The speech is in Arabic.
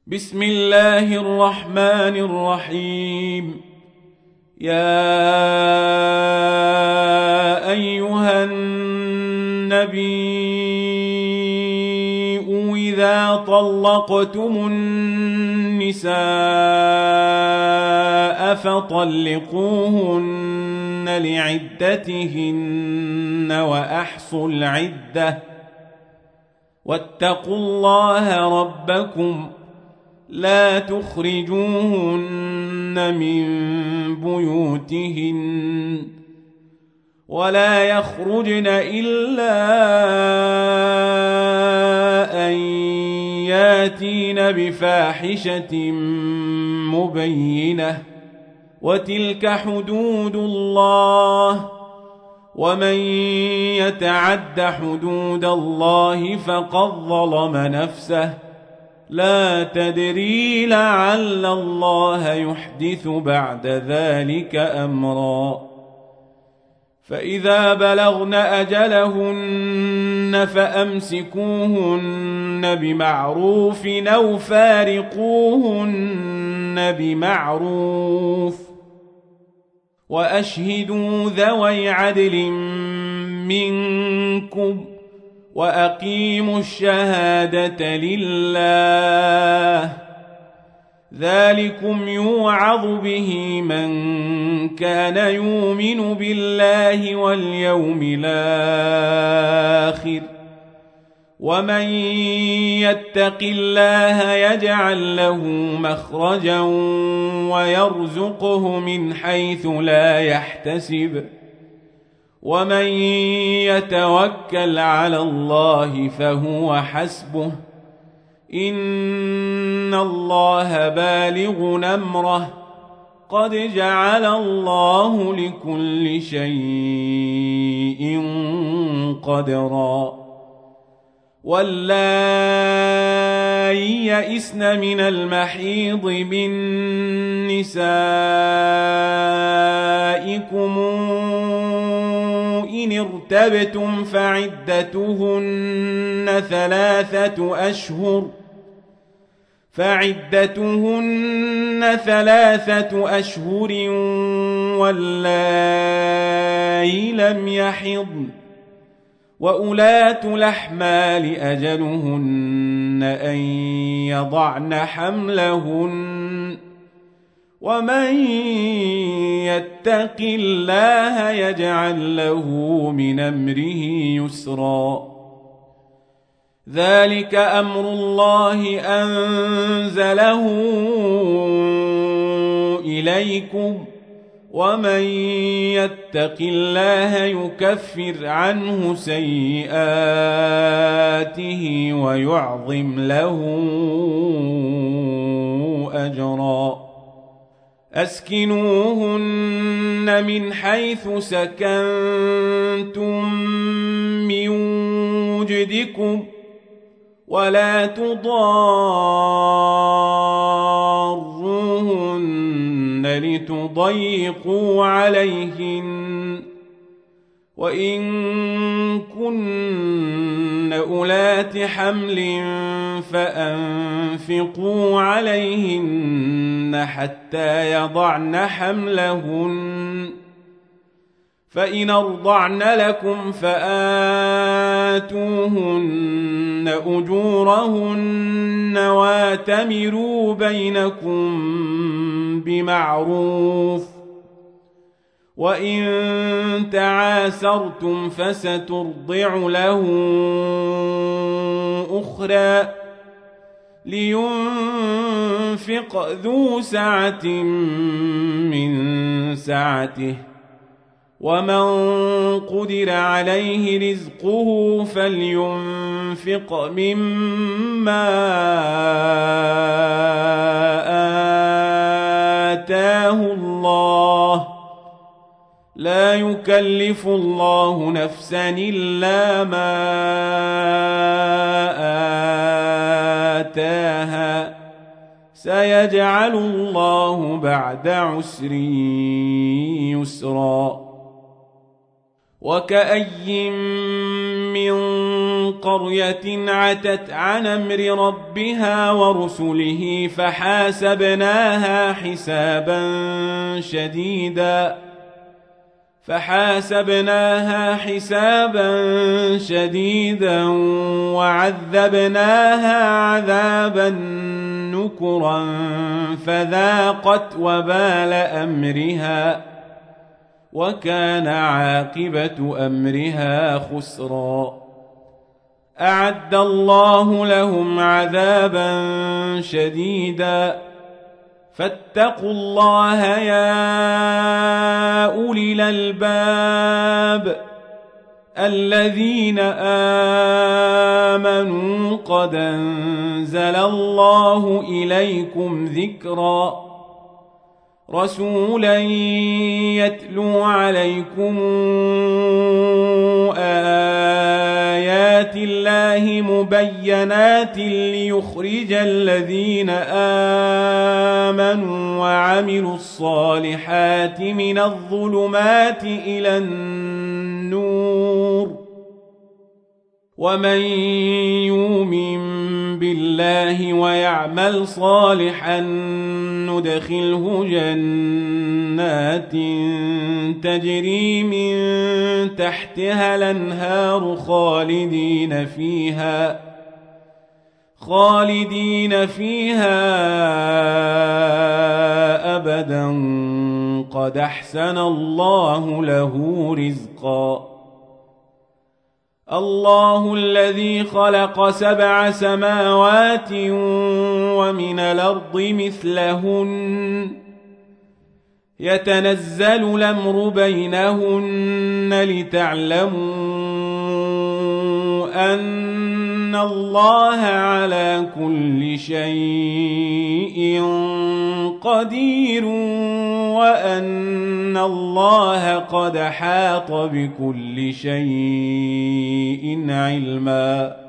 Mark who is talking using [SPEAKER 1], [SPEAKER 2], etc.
[SPEAKER 1] بسم الله الرحمن الرحيم. يا أيها النبي إذا طلقتم النساء فطلقوهن لعدتهن وأحصوا العدة واتقوا الله ربكم لا تخرجوهن من بيوتهن ولا يخرجن إلا أن ياتين بفاحشة مبينة وتلك حدود الله ومن يتعد حدود الله فقد ظلم نفسه لا تدري لعل الله يحدث بعد ذلك أمرا. فإذا بلغن أجلهن فأمسكوهن بمعروف أو فارقوهن بمعروف وأشهدوا ذوي عدل منكم وأقيموا الشهادة لله ذلكم يوعظ به من كان يؤمن بالله واليوم الآخر ومن يتق الله يجعل له مخرجا ويرزقه من حيث لا يحتسب ومن يتوكل على الله فهو حسبه إن الله بالغ أمره قد جعل الله لكل شيء قدرا. واللائي يئسن من المحيض من نسائكم إن ارتبتم فعدتهن ثلاثة أشهر واللائي لم يحضن وأولاة الأحمال أجلهن أن يضعن حملهن ومن يتق الله يجعل له من أمره يسرا. ذلك أمر الله أنزله إليكم ومن يتق الله يكفر عنه سيئاته ويعظم له أجرا. أسكنوهن من حيث سكنتم من وجدكم ولا تضاروهن لتضيقوا عليهن وإن كن أولات حمل فأنفقوا عليهن حتى يضعن حملهن فإن أرضعن لكم فآتوهن أجورهن واتمروا بينكم بمعروف وإن تعاسرتم فسترضع له أخرى لينفق ذو سعة من سعته ومن قدر عليه رزقه فلينفق مما آتاه الله لا يكلف الله نفسا إلا ما آتاها سيجعل الله بعد عسر يسرا. وكأي من قرية عتت عن أمر ربها ورسله فحاسبناها حسابا شديدا وعذبناها عذابا نكرا فذاقت وبال أمرها وكان عاقبة أمرها خسرا. أعد الله لهم عذابا شديدا فاتقوا الله يا أولي الألباب الذين آمنوا قد أنزل الله إليكم ذكرا رسولا يتلو عليكم آيات الله مبينات ليخرج الذين آمنوا وعملوا الصالحات من الظلمات إلى النور ومن يؤمن بالله ويعمل صالحا ندخله جنات تجري من تحتها الأنهار خالدين فيها أبدا قد أحسن الله له رزقا. الله الذي خلق 7 سماوات ومن الأرض مثلهن يتنزل الأمر بينهن لتعلموا أن الله على كل شيء قدير وأن الله قد أحاط بكل شيء علما.